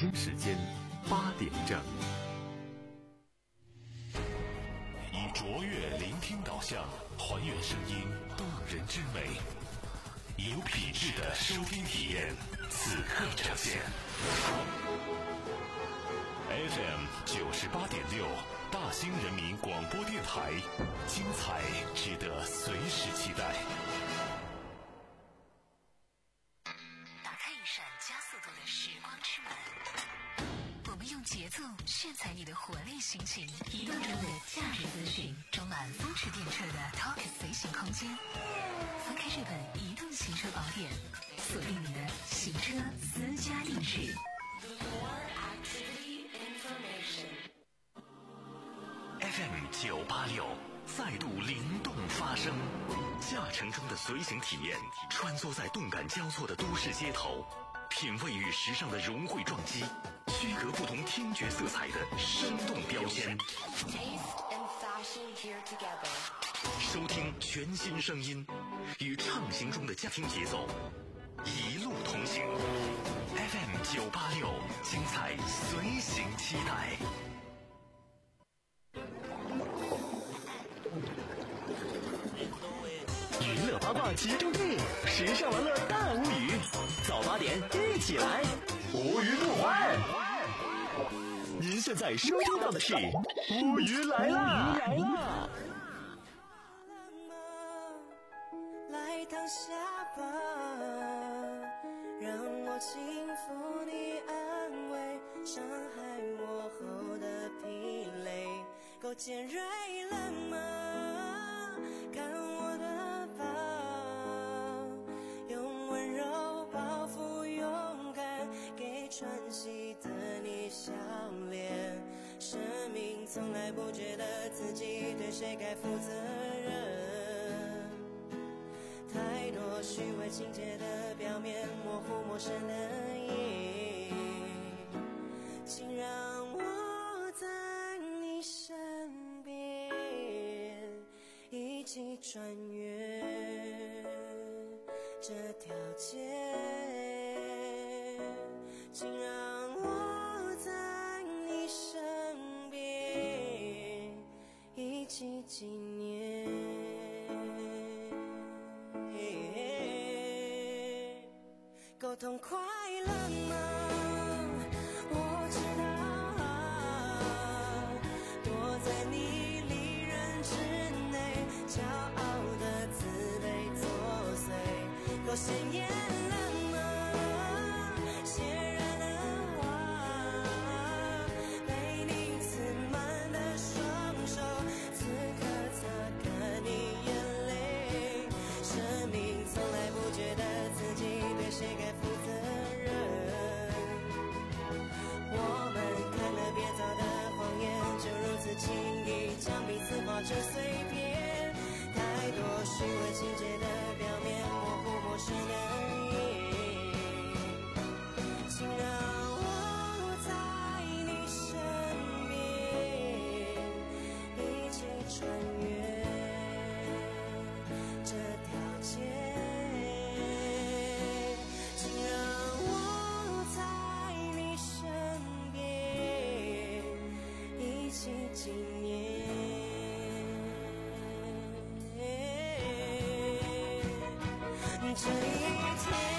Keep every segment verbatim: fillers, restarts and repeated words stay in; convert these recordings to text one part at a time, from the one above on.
京时间八点正。 以卓越聆听导向，还原声音动人之美，以有品质的收听体验，此刻呈现。F M 九十八点六，大兴人民广播电台，精彩值得随时期待。 打开一扇加速度的时光之门，我们用节奏炫彩你的活力心情，移动中的驾驶资讯，充满风驰电掣的 Talk 随行空间。翻开这本移动行车宝典，锁定你的行车私家定制。 F M 九八六再度灵动发声，驾乘中的随行体验，穿梭在动感交错的都市街头，品味与时尚的融汇撞击，区隔不同听觉色彩的生动标签。收听全新声音，与畅行中的家庭节奏一路同行。F M 九八六，精彩随行期待。 娱乐八卦集中地，时尚玩乐大无语。早八点一起来，无鱼不欢。您现在收听到的是乌鱼来啦！来啦！ 来躺下吧，让我轻抚你安慰，伤害我后的疲累，够尖锐了吗？看我的抱，用温柔包覆勇敢，给喘息的你笑脸。生命从来不觉得自己对谁该负责任，太多虚伪情节的表面，模糊陌生的意义，请让我在你身边，一起穿越这条街，请让我在你身边，一起纪念。够痛快了吗？我知道，躲在你离人之内，骄傲的自卑作祟，够鲜艳了吗？血染了花，被你刺满的双手，此刻擦干你眼泪。生命从来不觉得自己对谁该负责任，我们看了编造的谎言，就如此轻易将彼此化成碎片，太多虚伪情节的表面，模糊陌生的意义，请让我在你身边，一起穿越这条街，纪念这一天。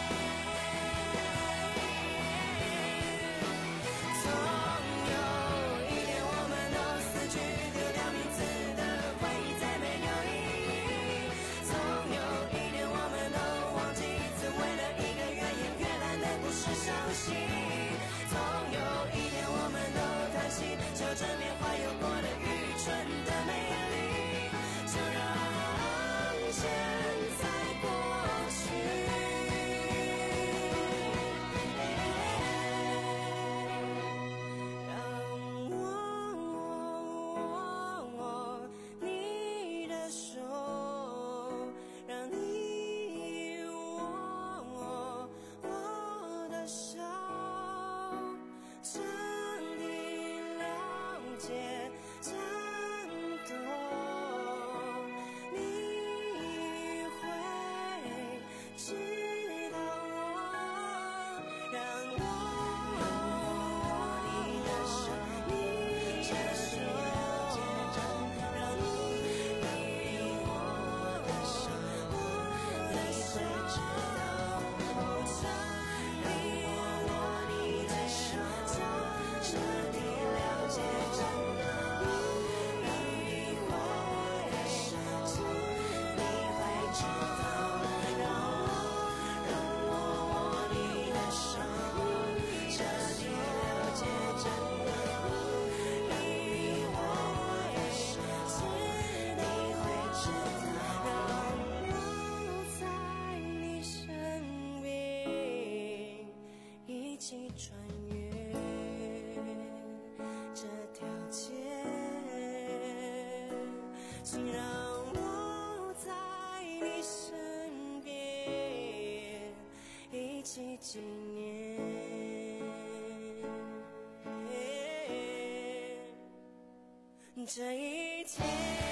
就正面怀有过的愚蠢的美丽，就让现在过去。让我握你的手，让你握我的手，真的了解，真懂，你会知道我，让我请让我在你身边一起纪念这一天。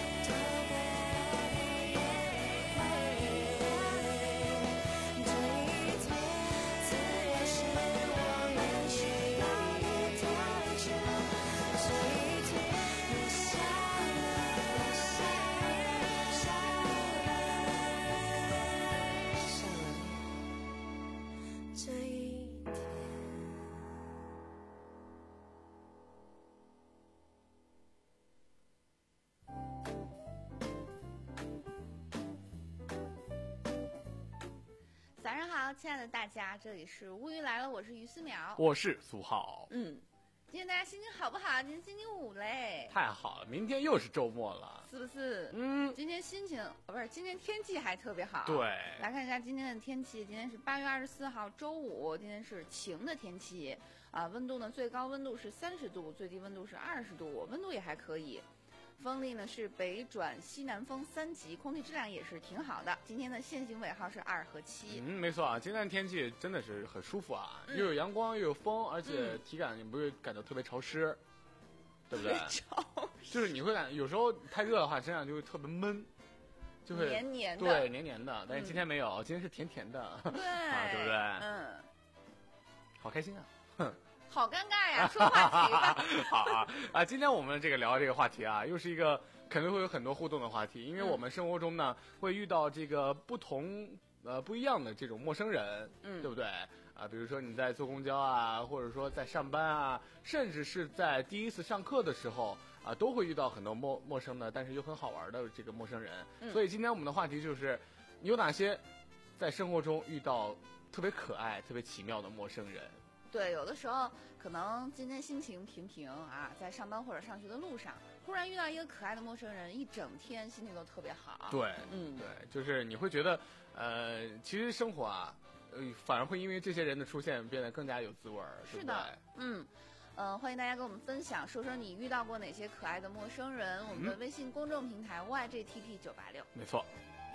早上好，亲爱的大家，这里是乌鱼来了，我是于思淼， 我是苏浩。 嗯，今天大家心情好不好？今天星期五嘞， 太好了，明天又是周末了， 是不是？ 嗯， 今天心情不是，今天天气还特别好。 对， 来看一下今天的天气，今天是八月二十四号周五，今天是晴的天气啊，温度呢最高温度是三十度，最低温度是二十度，温度也还可以。风力呢是北转西南风三级，空气质量也是挺好的。今天的限行尾号是二和七。 嗯，没错啊，今天的天气真的是很舒服啊， 嗯、 又有阳光又有风，而且体感也不会感到特别潮湿，嗯、对不对？ 潮湿就是你会感有时候太热的话，身上就会特别闷，就会黏黏的， 对，黏黏的。但是今天没有，嗯、今天是甜甜的， 对， 啊，对不对？ 嗯， 好开心啊，哼。 好尴尬呀，说话题吧。 好啊啊！今天我们这个聊这个话题啊，又是一个肯定会有很多互动的话题，因为我们生活中呢、嗯、会遇到这个不同呃不一样的这种陌生人， 嗯， 对不对啊？比如说你在坐公交啊，或者说在上班啊，甚至是在第一次上课的时候啊，都会遇到很多陌陌生的，但是又很好玩的这个陌生人。嗯、所以今天我们的话题就是有哪些在生活中遇到特别可爱、特别奇妙的陌生人。 对，有的时候可能今天心情平平啊，在上班或者上学的路上，忽然遇到一个可爱的陌生人，一整天心情都特别好。 对， 嗯， 对，就是你会觉得，呃，其实生活啊，呃，反而会因为这些人的出现变得更加有滋味儿。 是的，嗯。嗯、呃，欢迎大家跟我们分享，说说你遇到过哪些可爱的陌生人。我们的微信公众平台 Y G T P 九八六， 没错。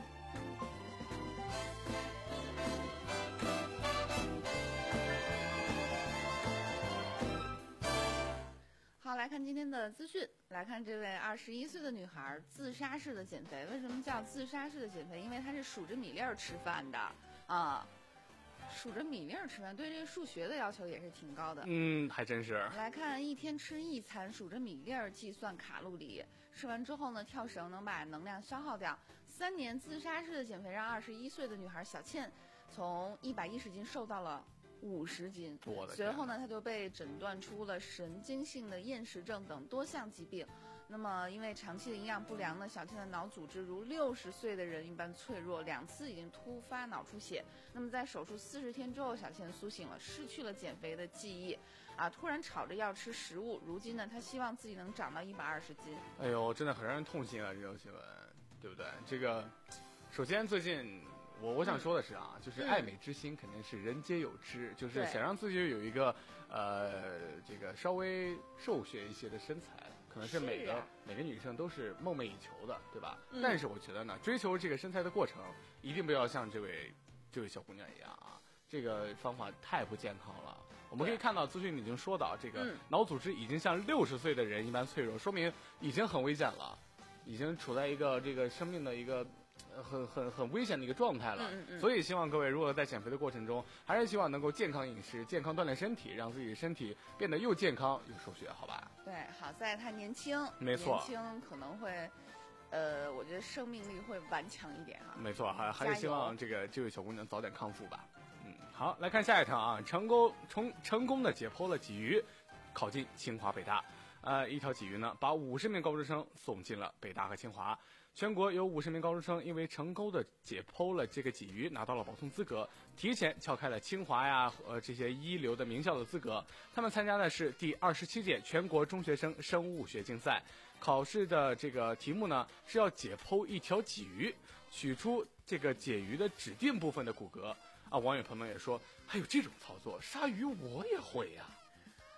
好，来看今天的资讯。来看这位二十一岁的女孩自杀式的减肥。为什么叫自杀式的减肥？因为她是数着米粒儿吃饭的啊，数着米粒儿吃饭，对这个数学的要求也是挺高的。 嗯，还真是。 来看一天吃一餐，数着米粒儿计算卡路里，吃完之后呢，跳绳能把能量消耗掉。三年自杀式的减肥让二十一岁的女孩小倩从一百一十斤瘦到了五十斤，随后呢，他就被诊断出了神经性的厌食症等多项疾病。那么，因为长期的营养不良呢，小倩的脑组织如六十岁的人一般脆弱，两次已经突发脑出血。那么，在手术四十天之后，小倩苏醒了，失去了减肥的记忆，啊，突然吵着要吃食物。如今呢，她希望自己能长到一百二十斤。 哎呦，真的很让人痛心啊！这种新闻，对不对？这个，首先最近。我我想说的是啊，嗯、就是爱美之心肯定是人皆有之，嗯、就是想让自己有一个呃这个稍微瘦削一些的身材，可能是每个、啊、每个女生都是梦寐以求的，对吧？嗯、但是我觉得呢，追求这个身材的过程一定不要像这位这位小姑娘一样啊，这个方法太不健康了。我们可以看到资讯已经说到，这个脑组织已经像六十岁的人一般脆弱，说明已经很危险了，已经处在一个这个生命的一个。很很很危险的一个状态了， 嗯嗯所以希望各位如果在减肥的过程中，还是希望能够健康饮食、健康锻炼身体，让自己的身体变得又健康又瘦削，好吧？ 对，好在他年轻， 没错， 年轻可能会，呃，我觉得生命力会顽强一点啊。 没错，还还是希望这个这位小姑娘早点康复吧。嗯，好，来看下一条啊，成功成成功的解剖了鲫鱼，考进清华北大。呃，一条鲫鱼呢，把五十名高中生送进了北大和清华。全国有五十名高中生因为成功的解剖了这个鲫鱼，拿到了保送资格，提前撬开了清华呀呃这些一流的名校的资格。他们参加的是第二十七届全国中学生生物学竞赛，考试的这个题目呢是要解剖一条鲫鱼，取出这个鲫鱼的指定部分的骨骼啊。网友朋友们也说，还有这种操作，鲨鱼我也会呀、啊。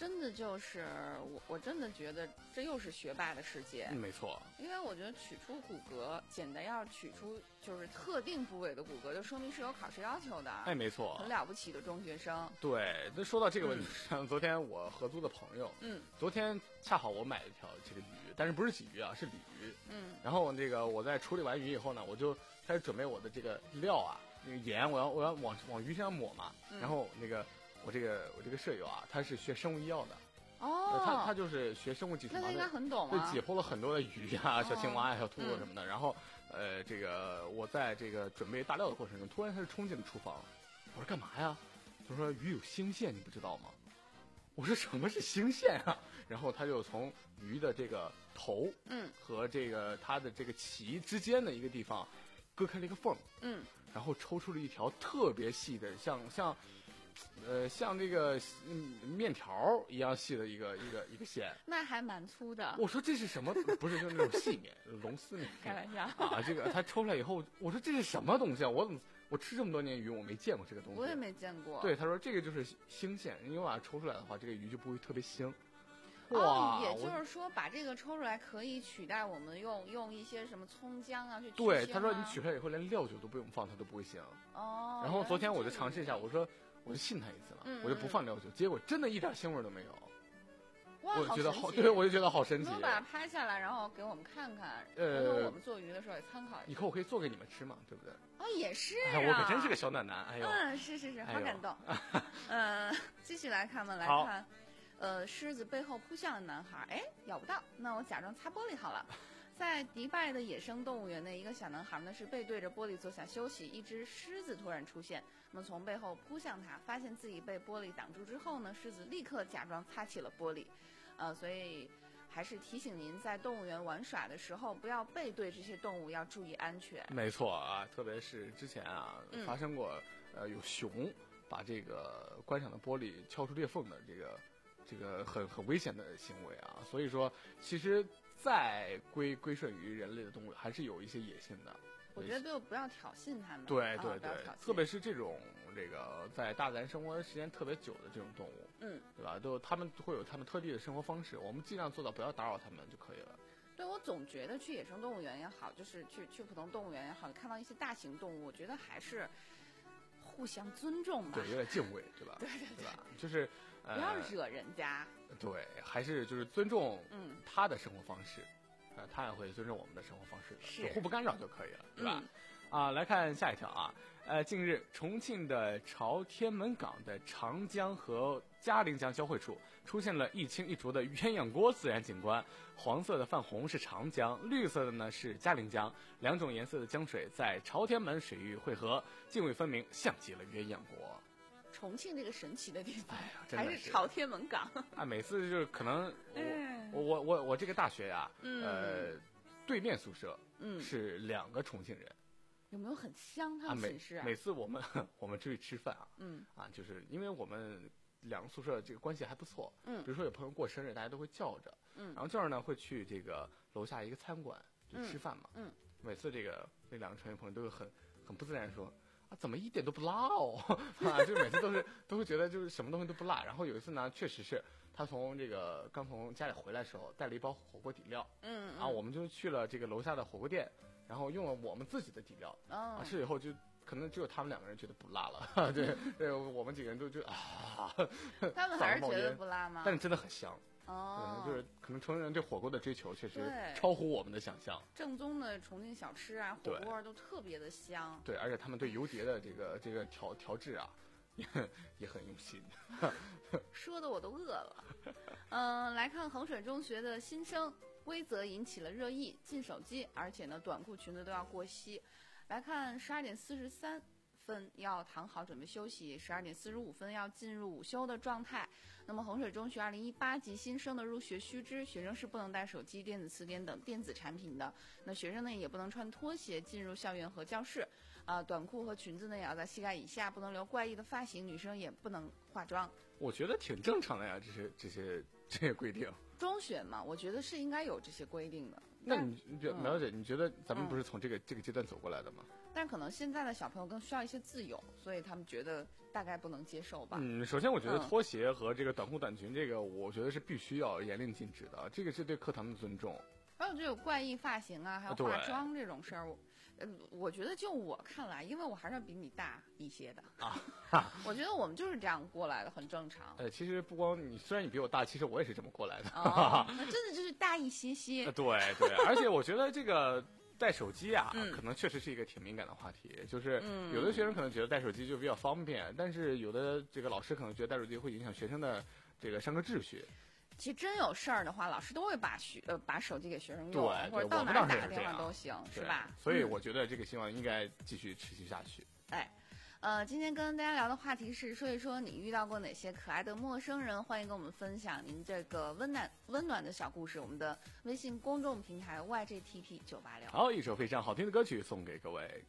真的就是我，我真的觉得这又是学霸的世界。 嗯，没错。 因为我觉得取出骨骼，简单要取出就是特定部位的骨骼，就说明是有考试要求的。 哎，没错。 很了不起的中学生。 对，那说到这个问题上，嗯、昨天我合租的朋友， 嗯， 昨天恰好我买了一条这个鱼，但是不是鲫鱼啊，是鲤鱼。 嗯。 然后这个我在处理完鱼以后呢，我就开始准备我的这个料啊，那个盐，我要我要往往鱼身上抹嘛。 嗯、 然后那个。我这个我这个舍友啊，他是学生物医药的， 哦， 他他就是学生物技术嘛， 那应该很懂啊，就解剖了很多的鱼啊、 哦、 小青蛙呀、小兔子什么的。嗯、然后，呃，这个我在这个准备大料的过程中，突然他就冲进了厨房，我说干嘛呀？他说鱼有腥腺，你不知道吗？我说什么是腥腺啊？然后他就从鱼的这个头， 嗯， 和这个它的这个鳍之间的一个地方割开了一个缝， 嗯， 然后抽出了一条特别细的，像像。呃，像这个嗯面条一样细的一个一个一个线， 那还蛮粗的。 我说这是什么？不是，就是那种细面，龙丝面。 开玩笑啊！这个他抽出来以后，我说这是什么东西啊？我怎么我吃这么多年鱼，我没见过这个东西。 我也没见过。 对，他说这个就是腥腺，因为把它抽出来的话，这个鱼就不会特别腥。 哦，也就是说，把这个抽出来可以取代我们用用一些什么葱姜啊去去腥啊。 对，他说你取出来以后，连料酒都不用放，它都不会腥。 哦。 然后昨天我就尝试一下，我说。我就信他一次了， 嗯、 我就不放料酒，结果真的一点腥味都没有。 哇， 我觉得好， 好对，我就觉得好神奇。 能把它拍下来，然后给我们看看， 呃， 我们做鱼的时候也参考一下。 以后我可以做给你们吃嘛，对不对？ 哦，也是、啊。 哎，我可真是个小暖男，哎呦。 嗯，是是是，好感动。嗯、呃，继续来看吧，来看，呃，狮子背后扑向了男孩，哎，咬不到，那我假装擦玻璃好了。在迪拜的野生动物园内，一个小男孩呢是背对着玻璃坐下休息，一只狮子突然出现，那么从背后扑向他，发现自己被玻璃挡住之后呢，狮子立刻假装擦起了玻璃，呃，所以还是提醒您在动物园玩耍的时候，不要背对这些动物，要注意安全。 没错啊，特别是之前啊、 嗯、 发生过呃有熊把这个观赏的玻璃敲出裂缝的这个这个很很危险的行为啊，所以说其实。再归归顺于人类的动物，还是有一些野性的。 我觉得就不要挑衅他们。 对对对， 哦、 特别是这种这个在大自然生活时间特别久的这种动物， 嗯， 对吧？都他们会有他们特地的生活方式，我们尽量做到不要打扰他们就可以了。 对，我总觉得去野生动物园也好，就是去去普通动物园也好，看到一些大型动物，我觉得还是互相尊重吧。 对，有点敬畏，对吧？ 对对 对, 对吧？就是不要惹人家。 对，还是就是尊重嗯他的生活方式，啊、呃，他也会尊重我们的生活方式的， 是就互不干扰就可以了，对吧？ 嗯、 啊，来看下一条啊，呃，近日重庆的朝天门港的长江和嘉陵江交汇处出现了一清一浊的鸳鸯锅自然景观，黄色的泛红是长江，绿色的呢是嘉陵江，两种颜色的江水在朝天门水域汇合，泾渭分明，像极了鸳鸯锅。 重庆这个神奇的地方， 哎呀，真的还是朝天门港啊！每次就是可能我、 哎、 我我我我这个大学呀、啊， 嗯、 呃，对面宿舍嗯是两个重庆人， 有没有很香？他们寝室、啊啊、每, 每次我们我们出去吃饭啊， 嗯啊，就是因为我们两个宿舍这个关系还不错， 嗯， 比如说有朋友过生日，大家都会叫着， 嗯， 然后叫着呢会去这个楼下一个餐馆就吃饭嘛， 嗯，嗯每次这个那两个成员朋友都会很很不自然说。啊，怎么一点都不辣哦？啊，就每次都是都会觉得就是什么东西都不辣。然后有一次呢，确实是他从这个刚从家里回来的时候带了一包火锅底料， 嗯， 啊，我们就去了这个楼下的火锅店，然后用了我们自己的底料， 哦、 啊，吃以后就可能只有他们两个人觉得不辣了，对对，我们几个人都就啊， 他们还是觉得不辣吗？ 但是真的很香。 哦， 就是可能成人对火锅的追求确实超乎我们的想象。 正宗的重庆小吃啊，火锅都特别的香。 对，而且他们对油碟的这个这个调调制啊，也也很用心。 说的我都饿了。嗯、呃，来看衡水中学的新生规则引起了热议，禁手机，而且呢短裤裙子都要过膝。来看十二点四十三分要躺好准备休息，十二点四十五分要进入午休的状态。那么衡水中学二零一八级新生的入学须知，学生是不能带手机、电子词典等电子产品的。那学生呢也不能穿拖鞋进入校园和教室，啊、呃，短裤和裙子呢也要在膝盖以下，不能留怪异的发型，女生也不能化妆。 我觉得挺正常的呀，这些这些这些规定。 中学嘛，我觉得是应该有这些规定的。 那你觉苗姐，你觉得咱们不是从这个、嗯、这个阶段走过来的吗？ 但是可能现在的小朋友更需要一些自由，所以他们觉得大概不能接受吧。 嗯，首先我觉得拖鞋和这个短裤短裙，这个我觉得是必须要严令禁止的，这个是对课堂的尊重。 还有这种怪异发型啊，还有化妆这种事儿，我，呃，我觉得就我看来，因为我还是比你大一些的啊，我觉得我们就是这样过来的，很正常。 呃，其实不光你，虽然你比我大，其实我也是这么过来的。 哦，那真的就是大一些些。 对对，而且我觉得这个带手机啊， 嗯、 可能确实是一个挺敏感的话题。就是有的学生可能觉得带手机就比较方便，但是有的这个老师可能觉得带手机会影响学生的这个上课秩序。 其实真有事儿的话，老师都会把学呃把手机给学生用， 对， 或者到哪儿打个电话都行， 是吧？ 所以我觉得这个希望应该继续持续下去。 哎，呃，今天跟大家聊的话题是说一说你遇到过哪些可爱的陌生人，欢迎跟我们分享您这个温暖温暖的小故事。我们的微信公众平台 Y J T P 九八六。 好，一首非常好听的歌曲送给各位。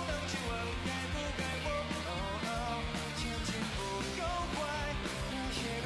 前进不够快，那些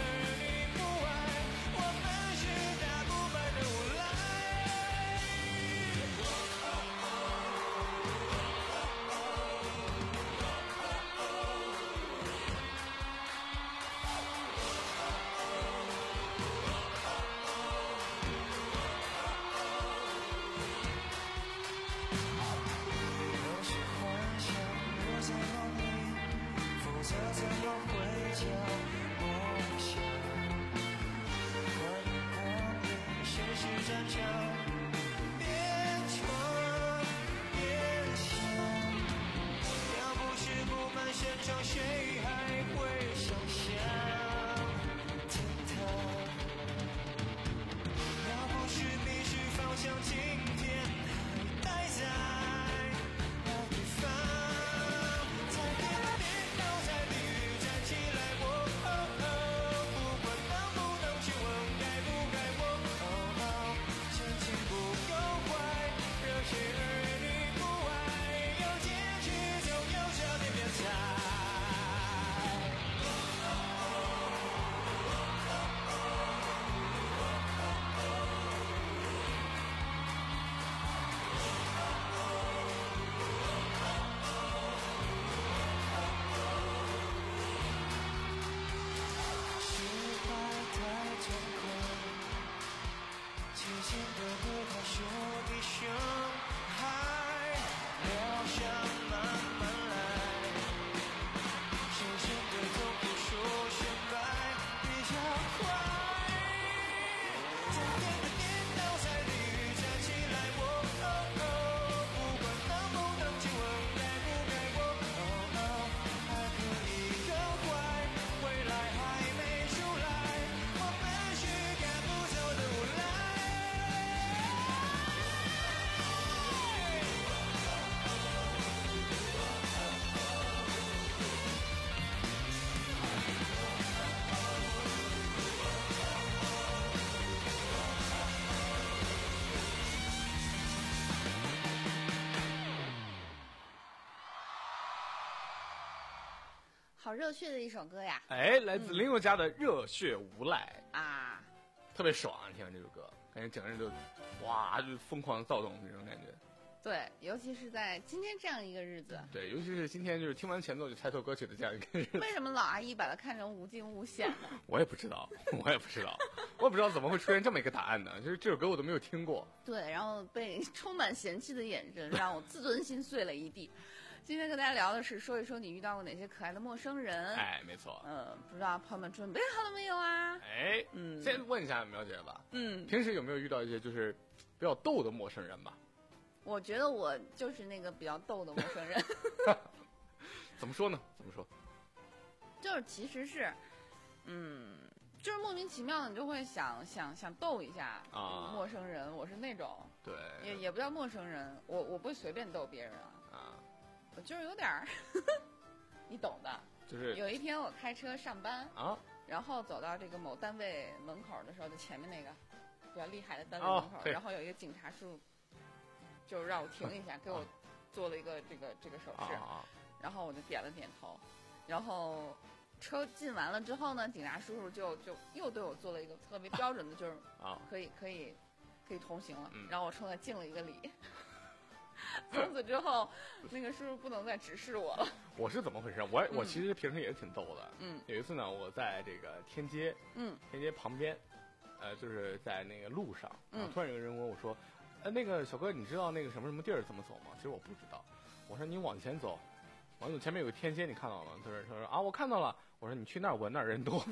好热血的一首歌呀！ 哎，来自林宥嘉的《热血无赖》 啊， 特别爽啊！听完这首歌，感觉整个人就哇，就疯狂躁动这种感觉。 对，尤其是在今天这样一个日子。 对，尤其是今天就是听完前奏就猜错歌曲的这样一个日子。 为什么老阿姨把它看成无惊无险呢？ 我也不知道，我也不知道，我也不知道怎么会出现这么一个答案呢？就是这首歌我都没有听过。 对，然后被充满嫌弃的眼神让我自尊心碎了一地。今天跟大家聊的是说一说你遇到过哪些可爱的陌生人。 哎，没错。 呃，不知道朋友们准备好了没有啊？ 哎，嗯，先问一下苗姐吧。 嗯， 平时有没有遇到一些就是比较逗的陌生人吧？ 我觉得我就是那个比较逗的陌生人。 怎么说呢？怎么说？ 就是其实是，嗯，就是莫名其妙的，你就会想想想逗一下啊陌生人。我是那种， 对， 也也不叫陌生人，我我不会随便逗别人啊。啊，我就是有点儿，你懂的。 就是有一天我开车上班啊， 然后走到这个某单位门口的时候，就前面那个比较厉害的单位门口， 哦、 然后有一个警察叔。就让我停一下，给我做了一个这个这个手势，然后我就点了点头，然后车进完了之后呢，警察叔叔就就又对我做了一个特别标准的，就是可以可以可以同行了，然后我冲他敬了一个礼。从此之后，那个叔叔不能再直视我了。 我是怎么回事？我我其实平时也是挺逗的。 嗯， 有一次呢，我在这个天街， 嗯， 天街旁边，呃，就是在那个路上， 嗯， 突然有个人问我说。哎，那个小哥，你知道那个什么什么地儿怎么走吗？其实我不知道。我说你往前走，往左前面有个天街，你看到了吗？他说他说啊，我看到了。我说你去那儿闻，那儿人多。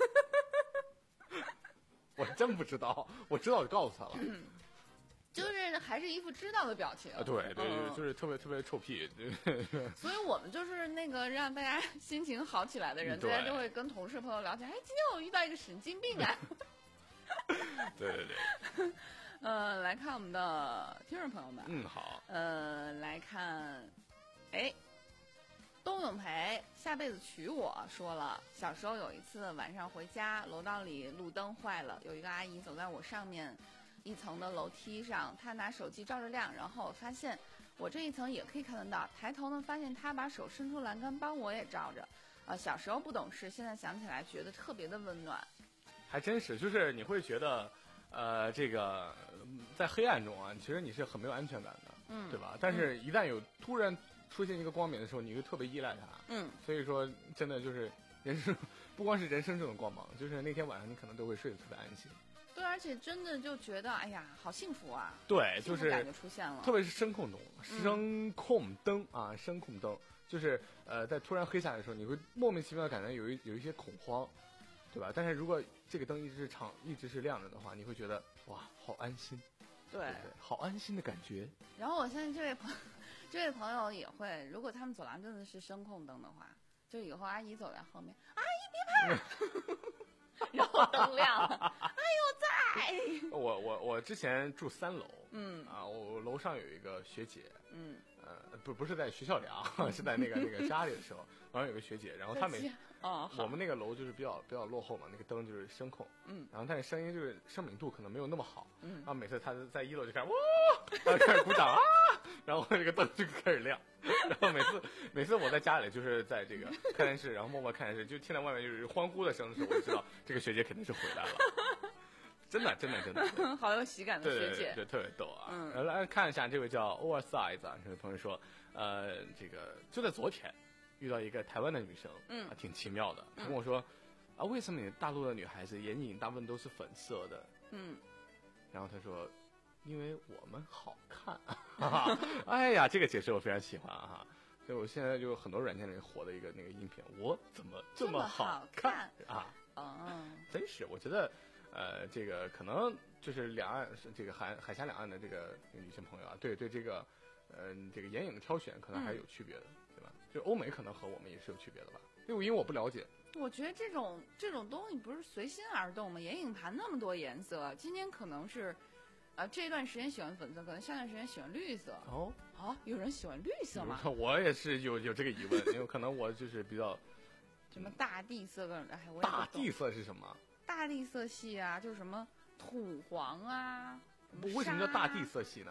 我真不知道，我知道我就告诉他了。 嗯、就是还是一副知道的表情。 啊，对对对，嗯、就是特别特别臭屁。 所以我们就是那个让大家心情好起来的人，大家就会跟同事朋友聊起来。哎，今天我遇到一个神经病啊。 对对对。 呃，来看我们的听众朋友们。 嗯，好。 呃，来看，哎，东永培下辈子娶我说了，小时候有一次晚上回家，楼道里路灯坏了，有一个阿姨走在我上面一层的楼梯上，她拿手机照着亮，然后发现我这一层也可以看得到，抬头呢发现她把手伸出栏杆帮我也照着。呃，小时候不懂事，现在想起来觉得特别的温暖。 还真是，就是你会觉得。呃，这个在黑暗中啊，其实你是很没有安全感的， 嗯， 对吧？但是，一旦有突然出现一个光明的时候，你会特别依赖它， 嗯。 所以说，真的就是人生，不光是人生这种光芒，就是那天晚上你可能都会睡得特别安心。 对，而且真的就觉得，哎呀，好幸福啊！ 对，就是感觉出现了， 特别是声控灯，声控灯啊，声控灯，就是呃，在突然黑下来的时候，你会莫名其妙的感觉有一有一些恐慌。对吧？但是如果这个灯一直是长，一直是亮着的话，你会觉得哇，好安心， 对，对对，好安心的感觉。 然后我相信这位朋这位朋友也会，如果他们走廊真的是声控灯的话，就以后阿姨走在后面，阿姨别怕，然后灯亮了，哎呦在。 我我我之前住三楼， 嗯啊，我楼上有一个学姐， 嗯， 呃，不不是在学校里啊，是在那个那个家里的时候，然后有个学姐，然后她每哦， 我们那个楼就是比较比较落后嘛，那个灯就是声控， 嗯， 然后但是声音就是声敏度可能没有那么好， 嗯， 然后每次她在一楼就开始哇，然后开始鼓掌啊，然后这个灯就开始亮，然后每次每次我在家里就是在这个看电视，然后默默看电视，就听到外面就是欢呼的声的时候，我就知道这个学姐肯定是回来了。真的，真的，真的， 好有喜感的学姐， 对，对对特别逗啊！ 嗯， 来看一下这位叫 Oversize 啊，这位朋友说，呃，这个就在昨天遇到一个台湾的女生， 嗯， 啊、挺奇妙的。她跟我说，啊，为什么你大陆的女孩子眼影大部分都是粉色的？ 嗯， 然后她说，因为我们好看。哈哈，哎呀，这个解释我非常喜欢啊！所以我现在就很多软件里火的一个那个音频，我怎么这么好看啊？ 哦， 真是，我觉得。呃，这个可能就是两岸这个海海峡两岸的这个女性朋友啊，对对这个，呃，这个眼影的挑选可能还有区别的，嗯、对吧？就欧美可能和我们也是有区别的吧，因为因为我不了解。 我觉得这种这种东西不是随心而动吗？眼影盘那么多颜色，今天可能是，呃，这段时间喜欢粉色，可能下段时间喜欢绿色。 哦， 啊，有人喜欢绿色吗？ 我也是有有这个疑问，因为可能我就是比较什么大地色跟哎，我也大地色是什么？ 大地色系啊，就是什么土黄啊。 为什么叫大地色系呢？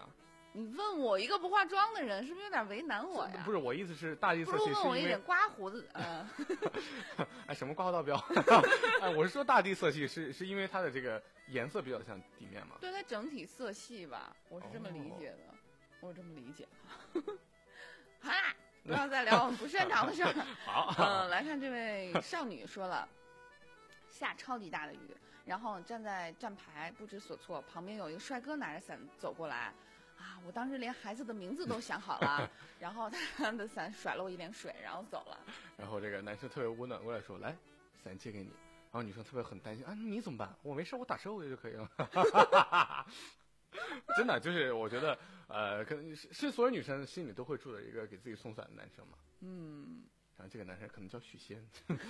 你问我一个不化妆的人，是不是有点为难我呀？ 不是，我意思是大地色系是因为， 不如问我一点刮胡子，嗯、 呃，哎，什么刮胡刀标？哎，我是说大地色系是是因为它的这个颜色比较像地面嘛？ 对，它整体色系吧，我是这么理解的，哦、我这么理解。好啦，不要再聊我们不擅长的事儿。 好， 嗯，来看这位少女说了，下超级大的雨，然后站在站牌不知所措，旁边有一个帅哥拿着伞走过来。啊！我当时连孩子的名字都想好了，然后他的伞甩了我一点水，然后走了。 然后这个男生特别温暖过来说：“来，伞借给你。”然后女生特别很担心啊，你怎么办？我没事，我打车回去就可以了。真的，就是我觉得，呃，可能是是所有女生心里都会住的一个给自己送伞的男生嘛。 嗯。 然后这个男生可能叫许仙。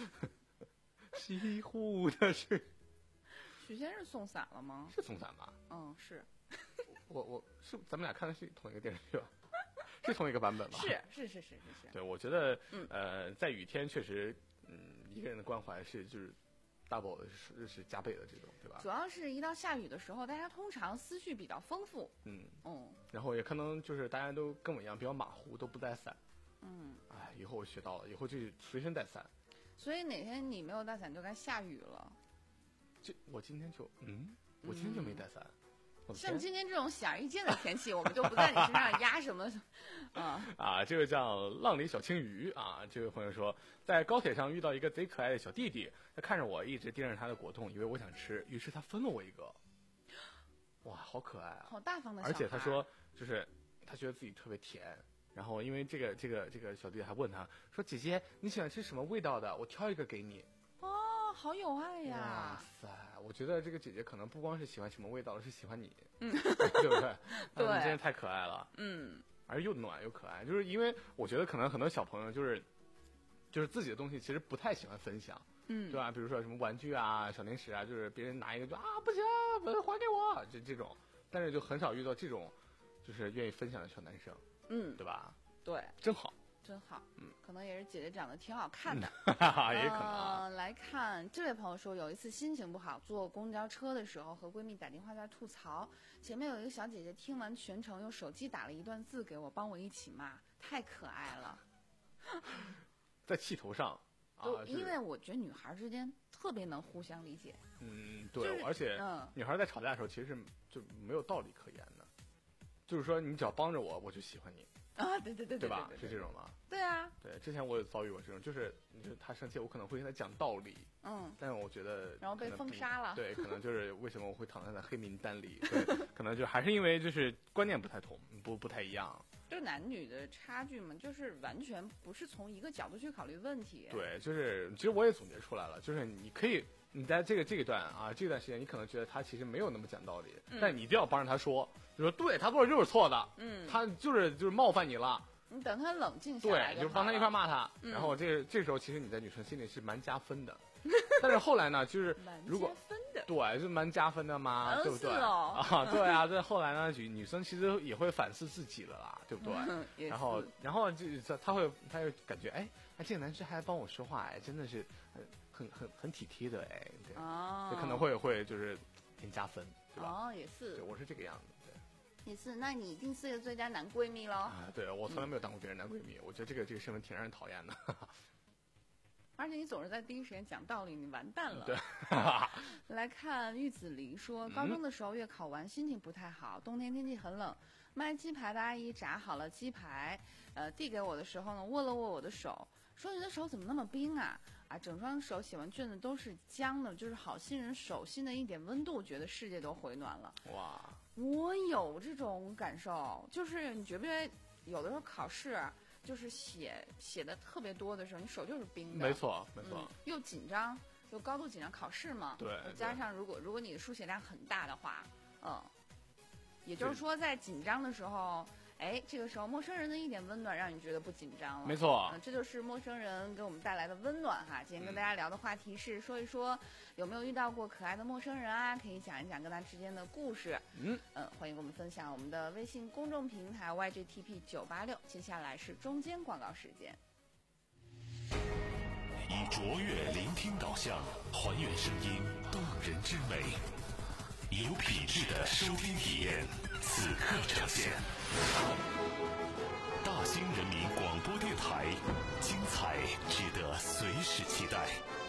西湖的是。 许仙是送伞了吗？ 是送伞吧？ 嗯，是。 我我是咱们俩看的是同一个电视剧吧？是同一个版本吧？ 是是是是是是。 对，我觉得， 嗯、 呃，在雨天确实，嗯，一个人的关怀是就是 double 的是是加倍的这种，对吧？ 主要是一到下雨的时候，大家通常思绪比较丰富。 嗯嗯。 然后也可能就是大家都跟我一样比较马虎，都不带伞。 嗯。 哎，以后我学到了，以后就随身带伞。 所以哪天你没有带伞，就该下雨了。 这我今天就嗯，我今天就没带伞。 嗯、像今天这种显而易见的天气，我们就不在你身上压什么。啊啊，这个叫浪里小青鱼啊，这位朋友说，在高铁上遇到一个贼可爱的小弟弟，他看着我一直盯着他的果冻，以为我想吃，于是他分了我一个。哇，好可爱啊！ 好大方的小孩。 而且他说，就是他觉得自己特别甜。然后因为这个这个这个小弟弟还问他说：“姐姐，你喜欢吃什么味道的？我挑一个给你。” 哦，好有爱呀！ 哇塞，我觉得这个姐姐可能不光是喜欢什么味道的，是喜欢你，嗯，对不对？ 对， 你真的太可爱了， 嗯， 而又暖又可爱。就是因为我觉得可能很多小朋友就是就是自己的东西其实不太喜欢分享， 嗯， 对吧？比如说什么玩具啊、小零食啊，就是别人拿一个就啊不行，还给我，就这种。但是就很少遇到这种就是愿意分享的小男生， 嗯， 对吧？ 对， 真好。 真好，嗯，可能也是姐姐长得挺好看的， 嗯、也可能、啊呃。来看这位朋友说，有一次心情不好，坐公交车的时候和闺蜜打电话在吐槽，前面有一个小姐姐听完全程用手机打了一段字给我，帮我一起骂，太可爱了。 在气头上， 就因为我觉得女孩之间特别能互相理解。 嗯，对， 就是、 而且、 嗯、 女孩在吵架的时候其实是就没有道理可言的，就是说你只要帮着我，我就喜欢你。 啊，对对对对， 对吧？是这种吗？ 对啊， 对，之前我有遭遇过这种，就是就是他生气，我可能会跟他讲道理， 嗯， 但是我觉得然后被封杀了， 对，可能就是为什么我会躺在他黑名单里，对，可能就还是因为就是观念不太同，不不太一样， 就男女的差距嘛，就是完全不是从一个角度去考虑问题。 对，就是其实我也总结出来了，就是你可以你在这个这个段啊这段时间，你可能觉得他其实没有那么讲道理， 嗯、 但你一定要帮着他说，就说对他做的就是错的， 嗯， 他就是就是冒犯你了。 你等他冷静下来， 对，就帮他一块骂他， 嗯、 然后这这时候其实你在女生心里是蛮加分的，但是后来呢，就是如果对，就蛮加分的嘛， 嗯、 对不对？ 哦、 啊，对啊，这后来呢，女生其实也会反思自己了啦，对不对？ 嗯、 然后，然后就他会，他会感觉，哎，这个男生还帮我说话，哎，真的是很很很很体贴的，哎，对， 哦， 可能会会就是添加分，对吧？ 哦，也是， 对，我是这个样子。 也是，那你一定是个最佳男闺蜜喽。 啊，对，我从来没有当过别人男闺蜜，嗯、我觉得这个这个身份挺让人讨厌的。 而且你总是在第一时间讲道理，你完蛋了。 对。 来看玉子梨说，高中的时候月考完，心情不太好，冬天天气很冷，卖鸡排的阿姨炸好了鸡排，呃，递给我的时候呢，握了握我的手，说你的手怎么那么冰啊？啊，整双手写完卷子都是僵的，就是好心人手心的一点温度，觉得世界都回暖了。 哇。 我有这种感受，就是你觉不觉得有的时候考试就是写写的特别多的时候，你手就是冰的。 没错，没错、 嗯。又紧张，又高度紧张，考试嘛。 对。 加上如果如果你的书写量很大的话，嗯，也就是说在紧张的时候，哎，这个时候陌生人的一点温暖让你觉得不紧张了。 没错。 嗯，这就是陌生人给我们带来的温暖哈。今天跟大家聊的话题是说一说有没有遇到过可爱的陌生人啊，可以讲一讲跟他之间的故事。 嗯嗯，欢迎跟我们分享我们的微信公众平台 Y G T P 九八六。接下来是中间广告时间。 以卓越聆听导向，还原声音动人之美。 有品质的收听体验，此刻呈现。大兴人民广播电台，精彩值得随时期待。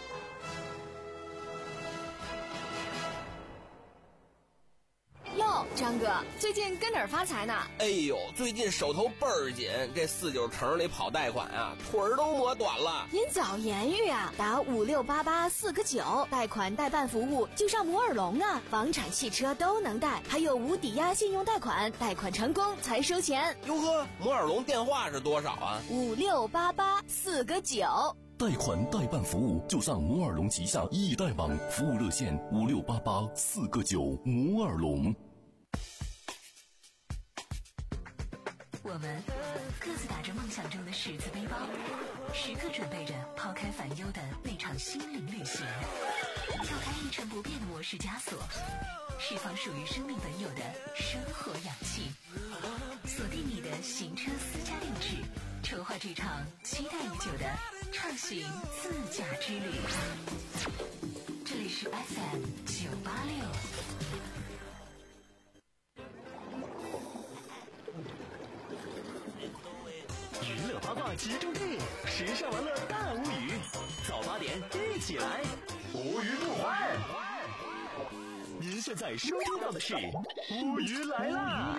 哟，张哥，最近跟哪儿发财呢？ 哎呦，最近手头倍儿紧，这四九城里跑贷款啊，腿儿都磨短了。 您早言语啊，打五六八八四个九，贷款代办服务就上摩尔龙啊，房产、汽车都能贷，还有无抵押信用贷款，贷款成功才收钱。 哟呵，摩尔龙电话是多少啊？ 五六八八四个九。 贷款代办服务就上摩尔龙旗下易贷网，服务热线五六八八四个九。摩尔龙。 我们各自打着梦想中的十字背包，时刻准备着抛开烦忧的那场心灵旅行，跳开一成不变的模式枷锁，释放属于生命本有的生活氧气，锁定你的行车私家定制，筹划这场期待已久的畅行自驾之旅。这里是 F M 九八六。 娱乐八卦集中地，时尚玩乐大无语，早八点一起来，无语不欢。您现在收听到的是无语来啦！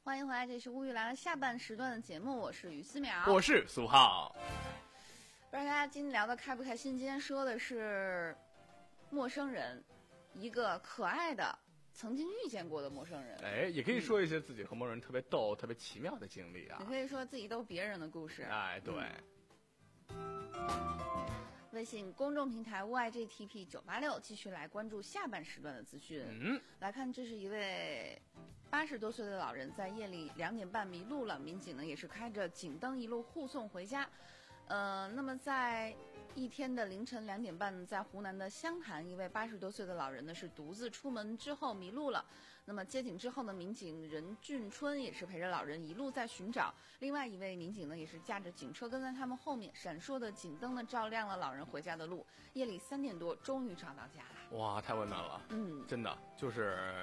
欢迎回来，这是乌玉兰的下半时段的节目，我是于思淼， 我是苏浩。 不知道大家今天聊的开不开心？今天说的是陌生人，一个可爱的曾经遇见过的陌生人。 哎，也可以说一些自己和陌生人特别逗、嗯、特别奇妙的经历啊。 也可以说自己逗别人的故事。 哎，对。 嗯、微信公众平台 Y G T P 九八六继续来关注下半时段的资讯。 嗯， 来看，这是一位八十多岁的老人在夜里两点半迷路了，民警呢也是开着警灯一路护送回家。呃，那么在一天的凌晨两点半，在湖南的湘潭，一位八十多岁的老人呢是独自出门之后迷路了。那么接警之后呢，民警任俊春也是陪着老人一路在寻找。另外一位民警呢也是驾着警车跟在他们后面，闪烁的警灯呢照亮了老人回家的路。夜里三点多，终于找到家了。 哇，太温暖了。嗯，真的就是。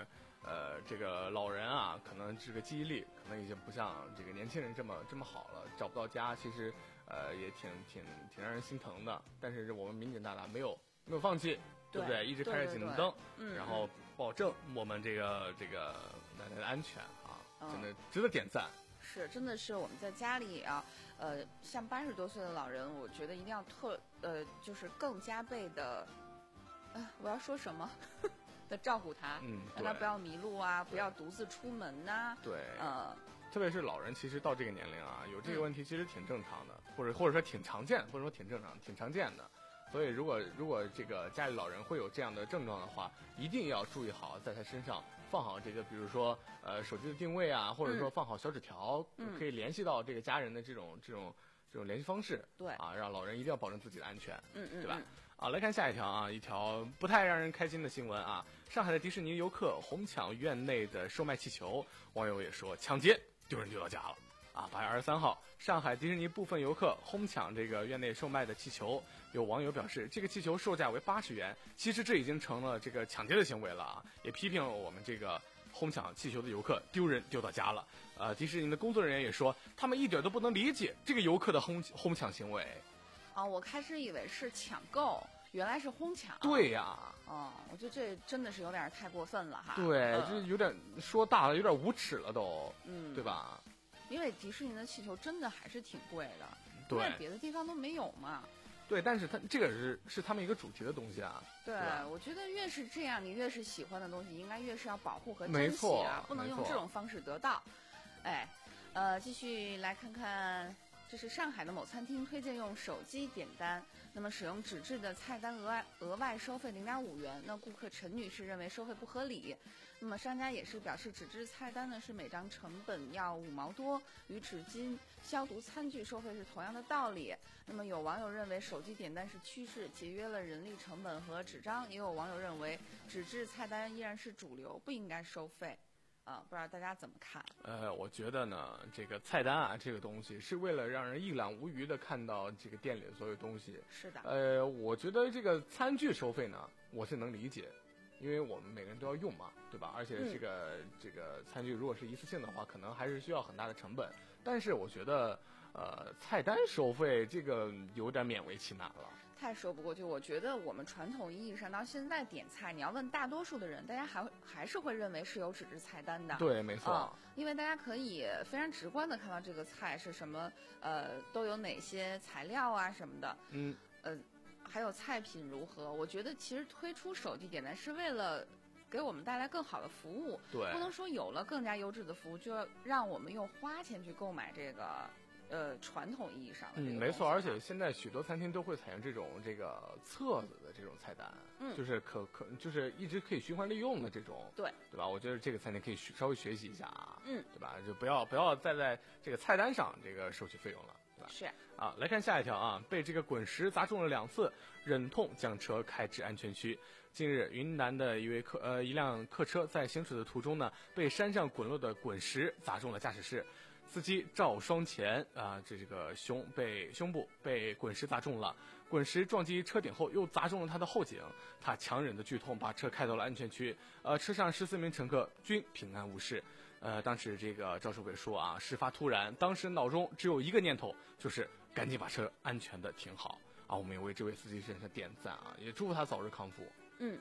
呃，这个老人啊，可能这个记忆力可能已经不像这个年轻人这么这么好了，找不到家，其实呃也挺挺挺让人心疼的。但是我们民警大大没有没有放弃，对不对？一直开着警灯， 嗯， 然后保证我们这个这个奶奶的安全啊，真的值得点赞。 是，真的是我们在家里啊，呃，像八十多岁的老人，我觉得一定要特呃，就是更加倍的，呃，我要说什么？的照顾他， 嗯， 让他不要迷路啊，不要独自出门呐、啊。 对， 呃， 特别是老人，其实到这个年龄啊，有这个问题其实挺正常的，嗯、或者或者说挺常见，或者说挺正常、挺常见的。所以，如果如果这个家里老人会有这样的症状的话，一定要注意好，在他身上放好这个，比如说呃手机的定位啊，或者说放好小纸条，嗯、可以联系到这个家人的这种这种这种联系方式。 对啊，让老人一定要保证自己的安全， 嗯嗯， 对吧？啊，来看下一条啊，一条不太让人开心的新闻啊！上海的迪士尼游客哄抢院内的售卖气球，网友也说抢劫丢人丢到家了啊！八月二十三号，上海迪士尼部分游客哄抢这个院内售卖的气球，有网友表示，这个气球售价为八十元，其实这已经成了这个抢劫的行为了啊！也批评了我们这个哄抢气球的游客丢人丢到家了。呃，迪士尼的工作人员也说，他们一点都不能理解这个游客的哄哄抢行为。 啊，我开始以为是抢购，原来是哄抢。 对呀、啊， 哦，我觉得这真的是有点太过分了哈。 对， 呃、 这有点说大了，有点无耻了都，嗯，对吧？ 因为迪士尼的气球真的还是挺贵的， 对， 因为别的地方都没有嘛。 对，但是它这个是是他们一个主题的东西啊。 对， 对我觉得越是这样，你越是喜欢的东西，应该越是要保护和珍惜啊， 没错， 不能用这种方式得到。哎，呃，继续来看看。这是上海的某餐厅推荐用手机点单，那么使用纸质的菜单额外额外收费零点五元。那顾客陈女士认为收费不合理，那么商家也是表示纸质菜单呢是每张成本要五毛多，与纸巾、消毒餐具收费是同样的道理。那么有网友认为手机点单是趋势，节约了人力成本和纸张，也有网友认为纸质菜单依然是主流，不应该收费。啊、呃，不知道大家怎么看？ 呃，我觉得呢，这个菜单啊，这个东西是为了让人一览无余的看到这个店里的所有东西。 是的。 呃，我觉得这个餐具收费呢，我是能理解，因为我们每个人都要用嘛，对吧？而且这个、嗯、这个餐具如果是一次性的话，可能还是需要很大的成本。但是我觉得，呃，菜单收费这个有点勉为其难了。 太说不过去，我觉得我们传统意义上到现在点菜，你要问大多数的人，大家还还是会认为是有纸质菜单的。 对，没错、 嗯。因为大家可以非常直观的看到这个菜是什么，呃，都有哪些材料啊什么的。 嗯。 呃，还有菜品如何？我觉得其实推出手机点单是为了给我们带来更好的服务。 对。 不能说有了更加优质的服务，就要让我们又花钱去购买这个。呃，传统意义上的嗯，没错，而且现在许多餐厅都会采用这种这个册子的这种菜单，嗯，就是可可就是一直可以循环利用的这种， 对， 对吧？我觉得这个餐厅可以稍微学习一下啊， 嗯， 对吧？就不要不要再在这个菜单上这个收取费用了，对吧？ 是啊，来看下一条啊，被这个滚石砸中了两次，忍痛将车开至安全区。近日，云南的一位客呃一辆客车在行驶的途中呢，被山上滚落的滚石砸中了驾驶室。司机赵双前啊，这这个胸被胸部被滚石砸中了，滚石撞击车顶后又砸中了他的后颈，他强忍的剧痛把车开到了安全区，呃，车上十四名乘客均平安无事。呃，当时这个赵守伟说啊，事发突然，当时脑中只有一个念头，就是赶紧把车安全的停好啊。我们也为这位司机先生点赞啊，也祝福他早日康复。 嗯。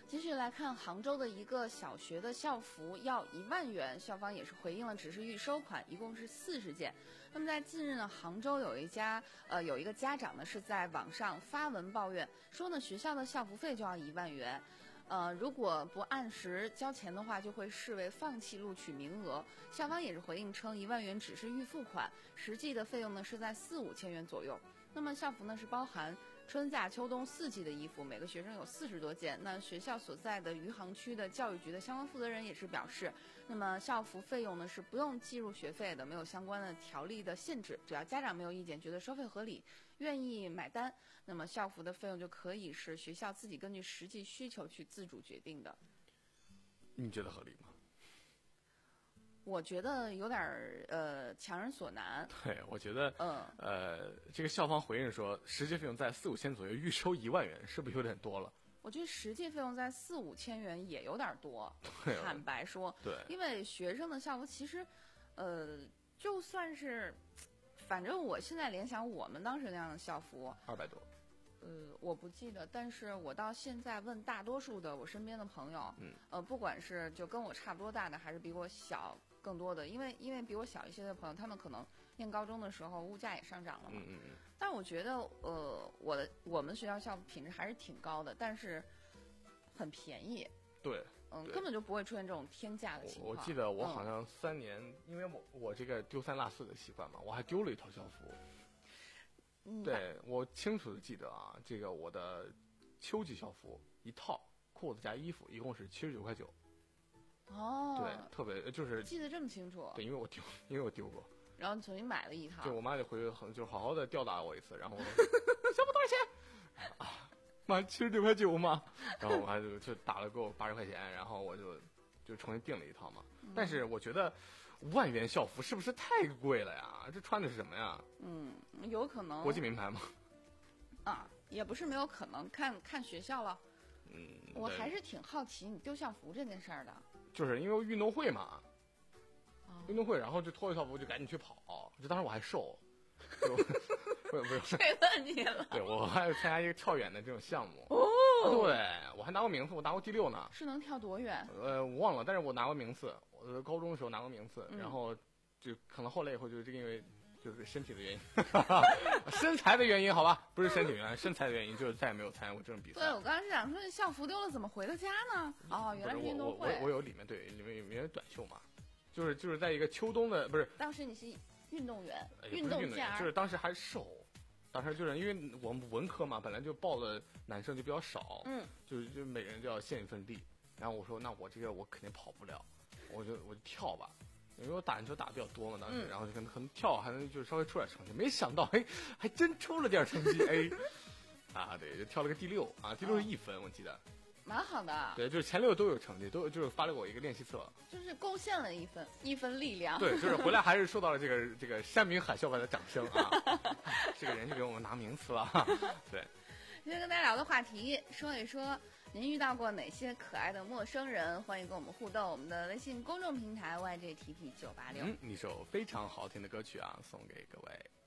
继续来看杭州的一个小学的校服要一万元，校方也是回应了，只是预收款，一共是四十件。那么在近日呢，杭州有一家呃有一个家长呢是在网上发文抱怨，说呢学校的校服费就要一万元。呃，如果不按时交钱的话，就会视为放弃录取名额。校方也是回应称，一万元只是预付款，实际的费用呢是在四五千元左右。那么校服呢是包含春夏秋冬四季的衣服，每个学生有四十多件。那学校所在的余杭区的教育局的相关负责人也是表示，那么校服费用呢是不用计入学费的，没有相关的条例的限制，只要家长没有意见，觉得收费合理，愿意买单，那么校服的费用就可以是学校自己根据实际需求去自主决定的。 你觉得合理吗？ 我觉得有点儿呃强人所难。 对，我觉得， 嗯， 呃，这个校方回应说，实际费用在四五千左右，预收一万元，是不是有点多了？ 我觉得实际费用在四五千元也有点多。 对， 坦白说， 对， 因为学生的校服其实，呃，就算是，反正我现在联想我们当时那样的校服， 二百多。 呃，我不记得，但是我到现在问大多数的我身边的朋友， 嗯， 呃，不管是就跟我差不多大的，还是比我小更多的，因为因为比我小一些的朋友，他们可能念高中的时候物价也上涨了嘛， 嗯嗯嗯。 但我觉得，呃，我的我们学校校服品质还是挺高的，但是很便宜。 对， 嗯，根本就不会出现这种天价的情况。 我, 我记得我好像三年，嗯、因为我我这个丢三落四的习惯嘛，我还丢了一套校服。 嗯、 对，我清楚的记得啊，这个我的秋季校服一套裤子加衣服一共是七十九块九。 哦， 对，特别就是记得这么清楚。 对，因为我丢，因为我丢过。 然后重新买了一套。 就我妈就回去很就好好的吊打我一次，然后我说校服多少钱？啊，妈七十九块九嘛。然后我还就就打了够八十块钱，然后我就就重新订了一套嘛。嗯、但是我觉得万元校服是不是太贵了呀？这穿的是什么呀？ 嗯，有可能。 国际名牌吗？ 啊，也不是没有可能，看看学校了。 嗯， 我还是挺好奇你丢校服这件事儿的。 就是因为运动会嘛，哦、运动会，然后就脱了校服就赶紧去跑。就当时我还瘦，就不是不是谁问你了？ 对，我还参加一个跳远的这种项目。 哦， 对，我还拿过名次，我拿过第六呢。 是能跳多远？ 呃，我忘了，但是我拿过名次。我高中的时候拿过名次，嗯、然后就可能后来以后就是因为就是身体的原因，身材的原因，好吧，不是身体原因，身材的原因，就是再也没有参加过这种比赛。 对，我刚才是想说，校服丢了怎么回的家呢？哦，原来是运动会。 我我我有里面对里面里面有短袖嘛，就是就是在一个秋冬的不是。 当时你是运动员， 运动员，就是当时还瘦，当时就是因为我们文科嘛，本来就报的男生就比较少， 嗯， 就是就每人就要献一份力。然后我说，那我这个我肯定跑不了，我就我就跳吧。因为我打篮球打的比较多嘛，当时， 嗯、 然后就可能可能跳还能就稍微出点成绩，没想到哎，还真出了点成绩哎，啊对，就跳了个第六啊，第六是一分、哦、我记得， 蛮好的。 对，就是前六都有成绩，都就是发了我一个练习册， 就是贡献了一分一分力量。 对，就是回来还是受到了这个这个山明海啸般的掌声啊，这个人就给我们拿名次了，对。 今天跟大家聊的话题，说一说您遇到过哪些可爱的陌生人？欢迎跟我们互动。我们的微信公众平台 Y J T P 九八六。 嗯，一首非常好听的歌曲啊，送给各位。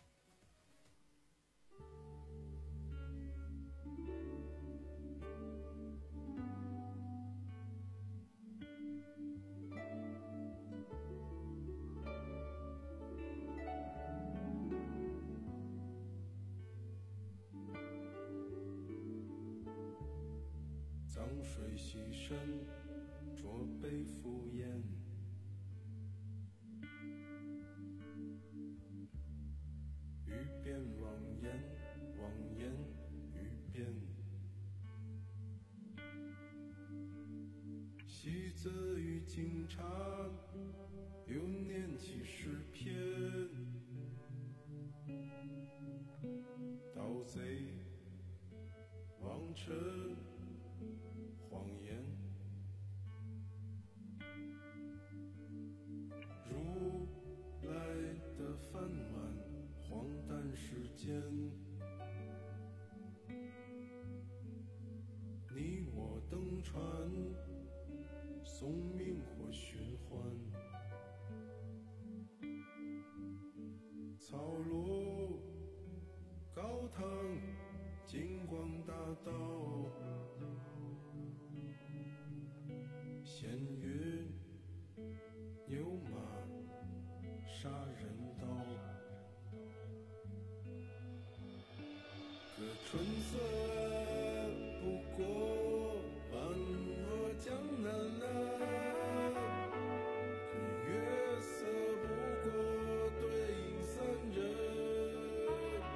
脏水洗身，浊杯敷衍，欲辨妄言，妄言欲辨。戏子与警察，又念起诗篇。盗贼，妄臣。谎言，如来的饭碗，荒诞世间，你我登船，送命或寻欢，草庐高堂，金光大道。 春色不过般若江南来，可月色不过对影三人。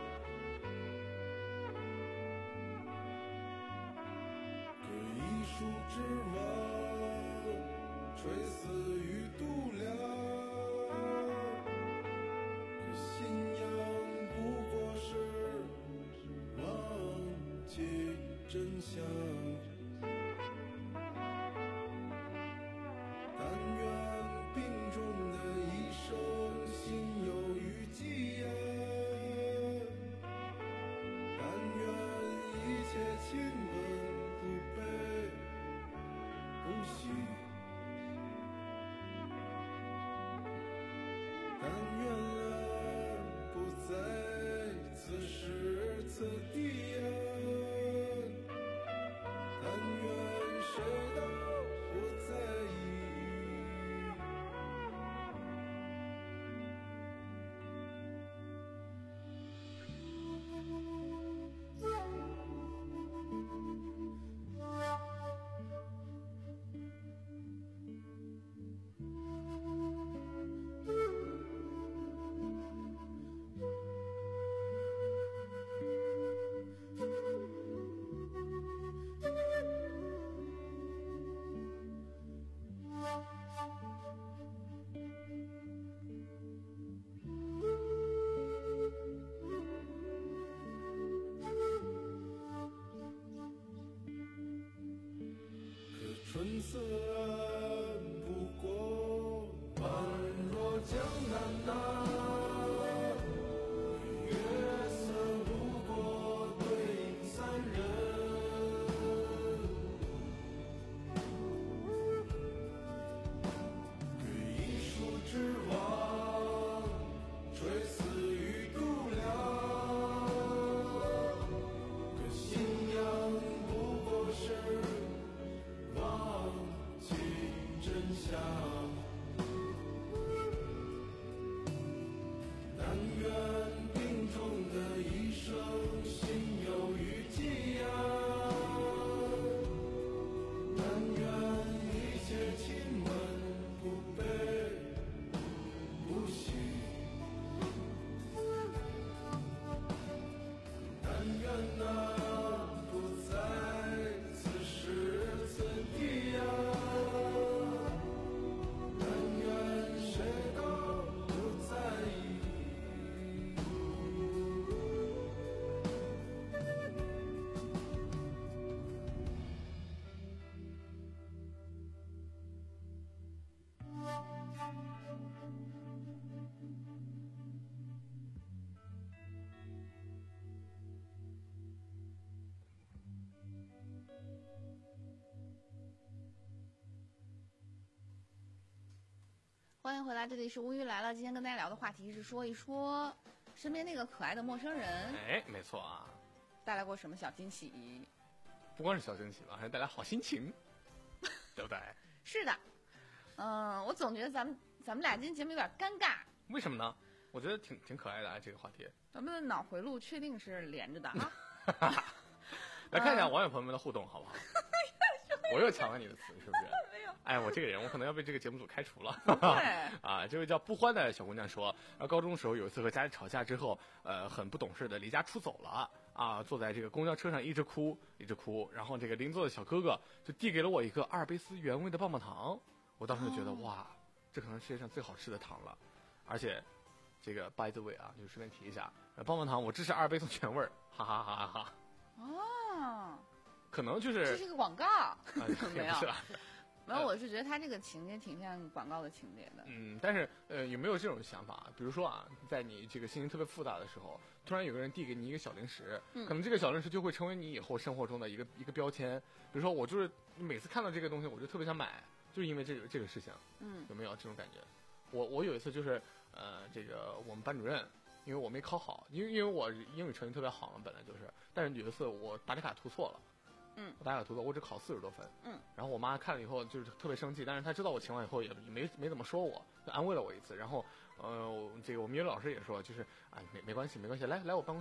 可一树之望，垂死于度量。可信仰不过是忘记真相。但愿病中的一生心有余悸呀，但愿一切亲吻不悲不喜，但愿啊不在此时此地呀，但愿谁都不在意。可春色不过般若江南呐，月色不过对影三人。可一树之望，垂死于度量。可信仰不过是忘记真相。但愿病中的一生心有余悸呀，但愿一切亲吻不悲不喜，但愿那不在此时此地呀，但愿谁都不在意。 欢迎回来，这里是乌鱼来了。今天跟大家聊的话题是说一说身边那个可爱的陌生人哎，没错啊， 带来过什么小惊喜。 不光是小惊喜吧，还带来好心情，对不对？ 是的，嗯，我总觉得咱们咱们俩今天节目有点尴尬。 为什么呢？我觉得挺挺可爱的啊，这个话题。 咱们的脑回路确定是连着的啊。 来看一下网友朋友们的互动，好不好？我又抢了你的词，是不是？ 没有。 哎，我这个人，我可能要被这个节目组开除了。 对。 啊，这位叫不欢的小姑娘说，呃，高中的时候有一次和家里吵架之后，呃，很不懂事的离家出走了。啊，坐在这个公交车上一直哭，一直哭。然后这个邻座的小哥哥就递给了我一个阿尔卑斯原味的棒棒糖。我当时就觉得，哦、哇，这可能世界上最好吃的糖了。而且，这个 by the way 啊，就顺便提一下，棒棒糖我支持阿尔卑斯原味儿，哈哈哈哈哈。 哦。 可能就是这是个广告，啊、 没有， 没有，我是觉得他这个情节挺像广告的情节的。 嗯，但是呃，有没有这种想法？比如说啊，在你这个心情特别复杂的时候，突然有个人递给你一个小零食， 嗯、 可能这个小零食就会成为你以后生活中的一个一个标签。比如说，我就是每次看到这个东西，我就特别想买，就是因为这个这个事情。 嗯， 有没有这种感觉？我我有一次就是呃，这个我们班主任。因为我没考好，因为因为我英语成绩特别好嘛，本来就是，但是有一次我打底卡涂错了。 嗯， 我打卡涂错，我只考四十多分。 嗯， 然后我妈看了以后就是特别生气，但是她知道我情况以后也没没怎么说我，就安慰了我一次。然后，呃，这个我们英语老师也说，就是啊，没没关系，没关系，来来我办公室，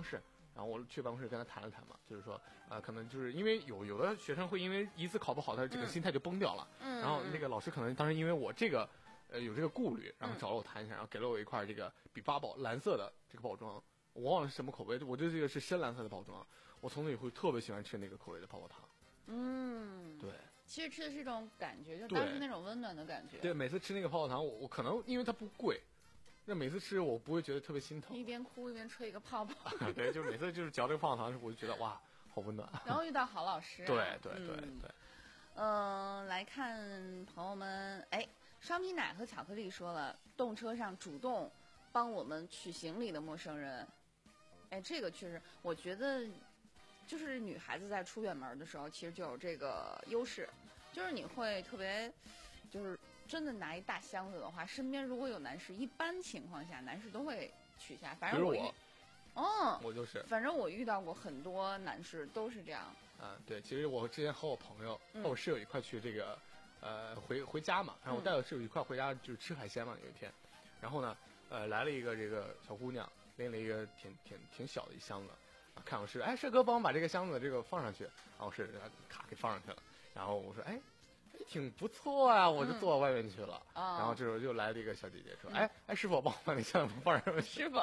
然后我去办公室跟他谈了谈嘛，就是说，呃，可能就是因为有有的学生会因为一次考不好，他这个心态就崩掉了。 嗯。 然后那个老师可能当时因为我这个，呃，有这个顾虑，然后找了我谈一下，然后给了我一块这个比八宝蓝色的这个包装，我忘了是什么口味，我对这个是深蓝色的包装，我从此以后特别喜欢吃那个口味的泡泡糖。 嗯。 对。 其实吃的是一种感觉，就当时那种温暖的感觉。 对，每次吃那个泡泡糖，我我可能因为它不贵。那每次吃我不会觉得特别心疼， 一边哭一边吹一个泡泡。 对，就是每次就是嚼这个泡泡糖的时候，我就觉得哇，好温暖。 然后遇到好老师、啊。 对对对对。 嗯、呃，来看朋友们，哎，双皮奶和巧克力说了，动车上主动帮我们取行李的陌生人，哎，这个确实，我觉得就是女孩子在出远门的时候，其实就有这个优势，就是你会特别，就是。真的拿一大箱子的话，身边如果有男士，一般情况下男士都会取下。反正我， 我嗯， 我就是。 反正我遇到过很多男士都是这样。 啊，对，其实我之前和我朋友、 嗯、 和我室友一块去这个，呃，回回家嘛，然后我带我室友一块回家，就是吃海鲜嘛，有一天，然后呢，呃，来了一个这个小姑娘，拎了一个挺挺挺小的一箱子，啊，看我室友，哎，帅哥帮我把这个箱子这个放上去，然后我室友咔给放上去了，然后我说，哎。挺不错啊，我就坐到外面去了。 嗯、 然后这时候又来了一个小姐姐说：“嗯、哎哎，师傅，帮我把那箱子放上去。” 师傅，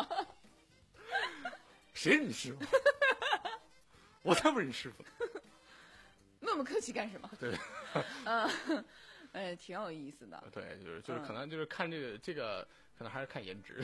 谁是你师傅？我才不是你师傅。 那么客气干什么？ 对， 嗯，哎，挺有意思的。 对，就是就是可能就是看这个、嗯、这个，可能还是看颜值。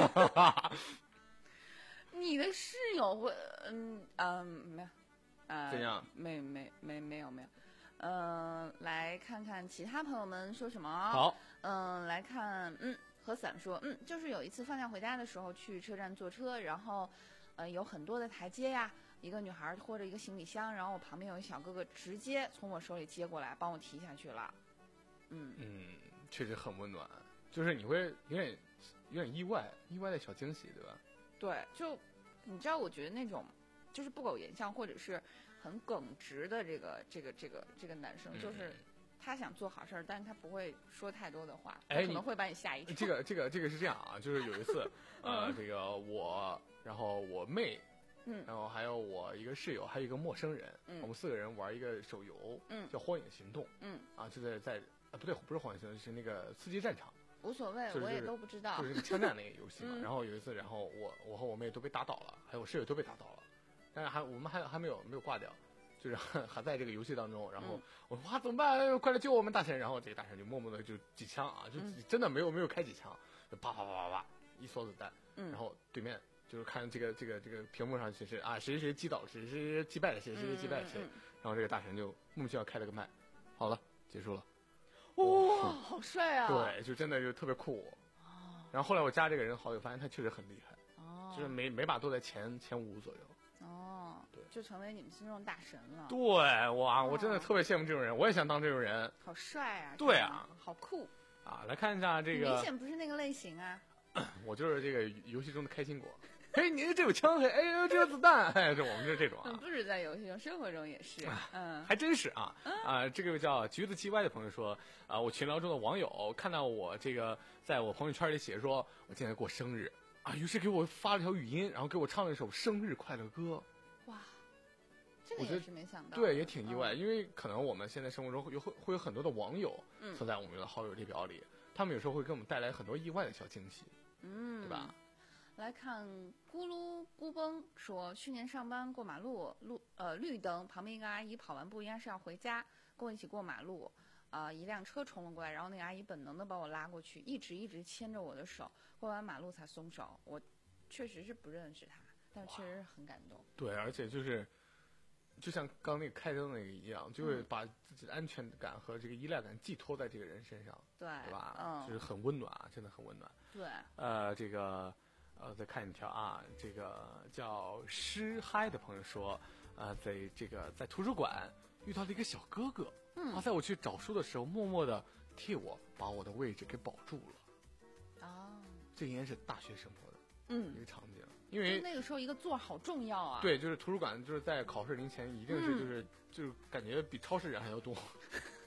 你的室友会嗯嗯没有呃怎样？ 没没没没有没有。嗯、呃，来看看其他朋友们说什么。 好， 嗯、呃，来看，嗯，和伞说，嗯，就是有一次放假回家的时候去车站坐车，然后，呃，有很多的台阶呀，一个女孩拖着一个行李箱，然后我旁边有一小哥哥直接从我手里接过来，帮我提下去了。嗯嗯，确实很温暖，就是你会有点有点意外，意外的小惊喜，对吧？ 对，就你知道，我觉得那种就是不苟言笑，或者是。很耿直的这个这个这个这个男生，就是他想做好事儿，但是他不会说太多的话， 哎， 可能会把你吓一跳。 这个这个这个是这样啊，就是有一次，呃，这个我，然后我妹， 嗯， 然后还有我一个室友，还有一个陌生人， 嗯， 我们四个人玩一个手游， 嗯， 叫《荒野行动》， 嗯， 啊，就在在啊不对，不是《荒野行动》，是那个《刺激战场》。 无所谓， 就是、 我也都不知道。 就是那个枪战那个游戏嘛。 嗯、 然后有一次，然后我我和我妹都被打倒了，还有我室友都被打倒了，但是还我们还还没有没有挂掉。就是还在这个游戏当中，然后我说哇怎么办？快来救我们大神！然后这个大神就默默的就几枪啊，就真的没有没有开几枪，就啪啪啪啪啪一梭子弹， 嗯、 然后对面就是看这个这个这个屏幕上其实啊谁谁谁击倒谁谁谁击败了谁谁谁击败了谁， 嗯嗯嗯、 然后这个大神就莫名其妙开了个麦，好了结束了， 哇、哦，好帅啊！ 对，就真的就特别酷。 哦、 然后后来我加这个人好友，发现他确实很厉害， 哦， 就是每每把都在前前五左右。 哦， 对， 就成为你们心中的大神了。 对，哇，我真的特别羡慕这种人，我也想当这种人。 好帅啊！ 对啊， 好酷啊！来看一下这个， 明显不是那个类型啊。 我就是这个游戏中的开心果。嘿，你这有枪，嘿，哎呦，这有子弹，哎，这我们就是这种啊。 不止在游戏中，生活中也是。嗯， 还真是啊啊！这个叫橘子 G Y 的朋友说啊，我群聊中的网友看到我这个在我朋友圈里写说我今天过生日。啊，于是给我发了条语音，然后给我唱了一首生日快乐歌。 哇，这个也是没想到。 对，也挺意外， 嗯、 因为可能我们现在生活中会有会会有很多的网友存在我们的好友列表里，嗯、他们有时候会给我们带来很多意外的小惊喜， 嗯， 对吧？ 来看咕噜咕嘣说，去年上班过马路，路呃绿灯旁边一个阿姨跑完步应该是要回家，跟我一起过马路。啊、呃！一辆车冲了过来，然后那个阿姨本能的把我拉过去，一直一直牵着我的手，过完马路才松手。我确实是不认识她，但是确实很感动。 对，而且就是就像刚那个开灯那个一样，就会把自己的安全感和这个依赖感寄托在这个人身上， 对， 对吧？ 嗯， 就是很温暖啊，真的很温暖。 对， 呃，这个呃，再看一条啊，这个叫诗嗨的朋友说，呃，在这个在图书馆遇到了一个小哥哥。 嗯， 他在我去找书的时候，默默的替我把我的位置给保住了。 哦， 这应该是大学生活的嗯一个场景，因为那个时候一个座好重要啊。 对，就是图书馆，就是在考试临前，一定是就是、嗯、就是感觉比超市人还要多。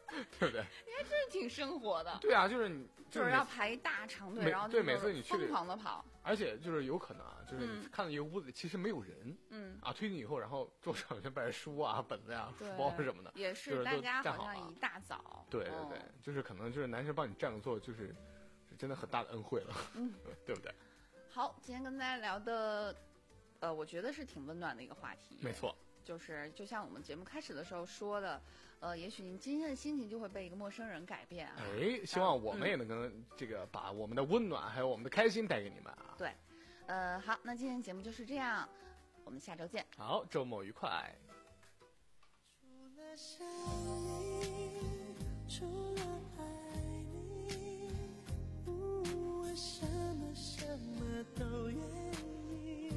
对不对？ 你还真是挺生活的。 对啊，就是你就是、就是要排一大长队，然后对每次你去疯狂的跑， 而且就是有可能啊，就是你看到一个屋子其实没有人，嗯啊，推进以后，然后桌上就摆着书啊、本子呀、书包什么的， 也是大家好像一大早， 对对对，嗯、就是可能就是男生帮你占个座，就是是真的很大的恩惠了，嗯，对不对？ 好，今天跟大家聊的，呃，我觉得是挺温暖的一个话题， 没错。 就是就像我们节目开始的时候说的，呃，也许您今天的心情就会被一个陌生人改变啊。 哎，希望我们也能跟这个把我们的温暖还有我们的开心带给你们啊。 对，呃，好，那今天节目就是这样，我们下周见。 好，周末愉快。 除了想你，除了爱你，我什么什么都愿意。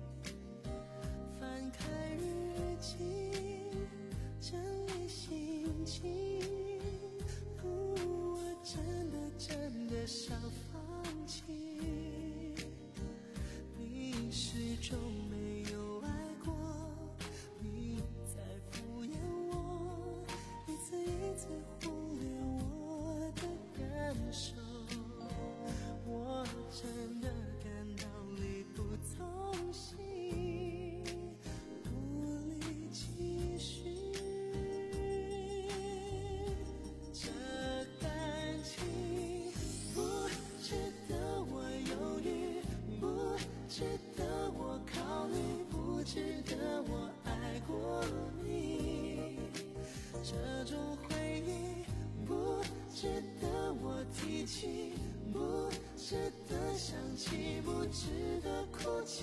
翻开日记，整理心情，我真的真的想放弃。你始终没有爱过，你在敷衍我，一次一次忽略我的感受，我真的感到力不从心，无力继续。这感情不值得我犹豫，不值得我考虑，不值得我爱过你。这种回忆不值得我提起，不值得想起，不值得哭泣。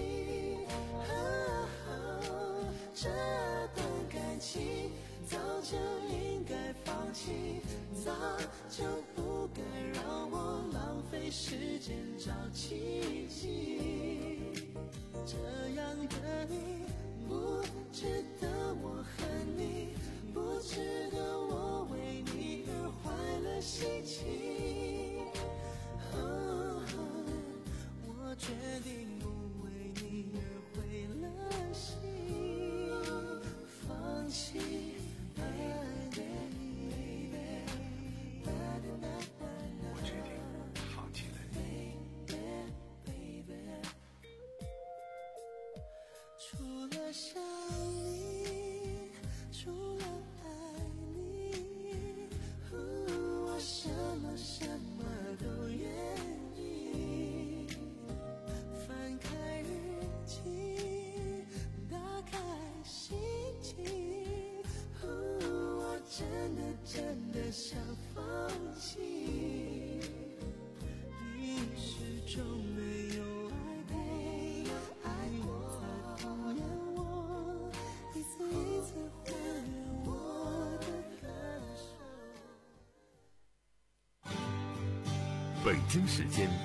啊啊、这段感情早就应该放弃，早就不该让我浪费时间找奇迹。这样的你不值得我恨你，不值得我为你而坏了心情。哦，我决定不为你而毁了心，放弃爱你。 我决定放弃了你。 除了想你，除了爱你，我什么什么都愿意。翻开日记，打开心情，我真的真的想放弃。你始终没有爱过，爱我在敷衍我，一次一次忽略我的感受。 北京时间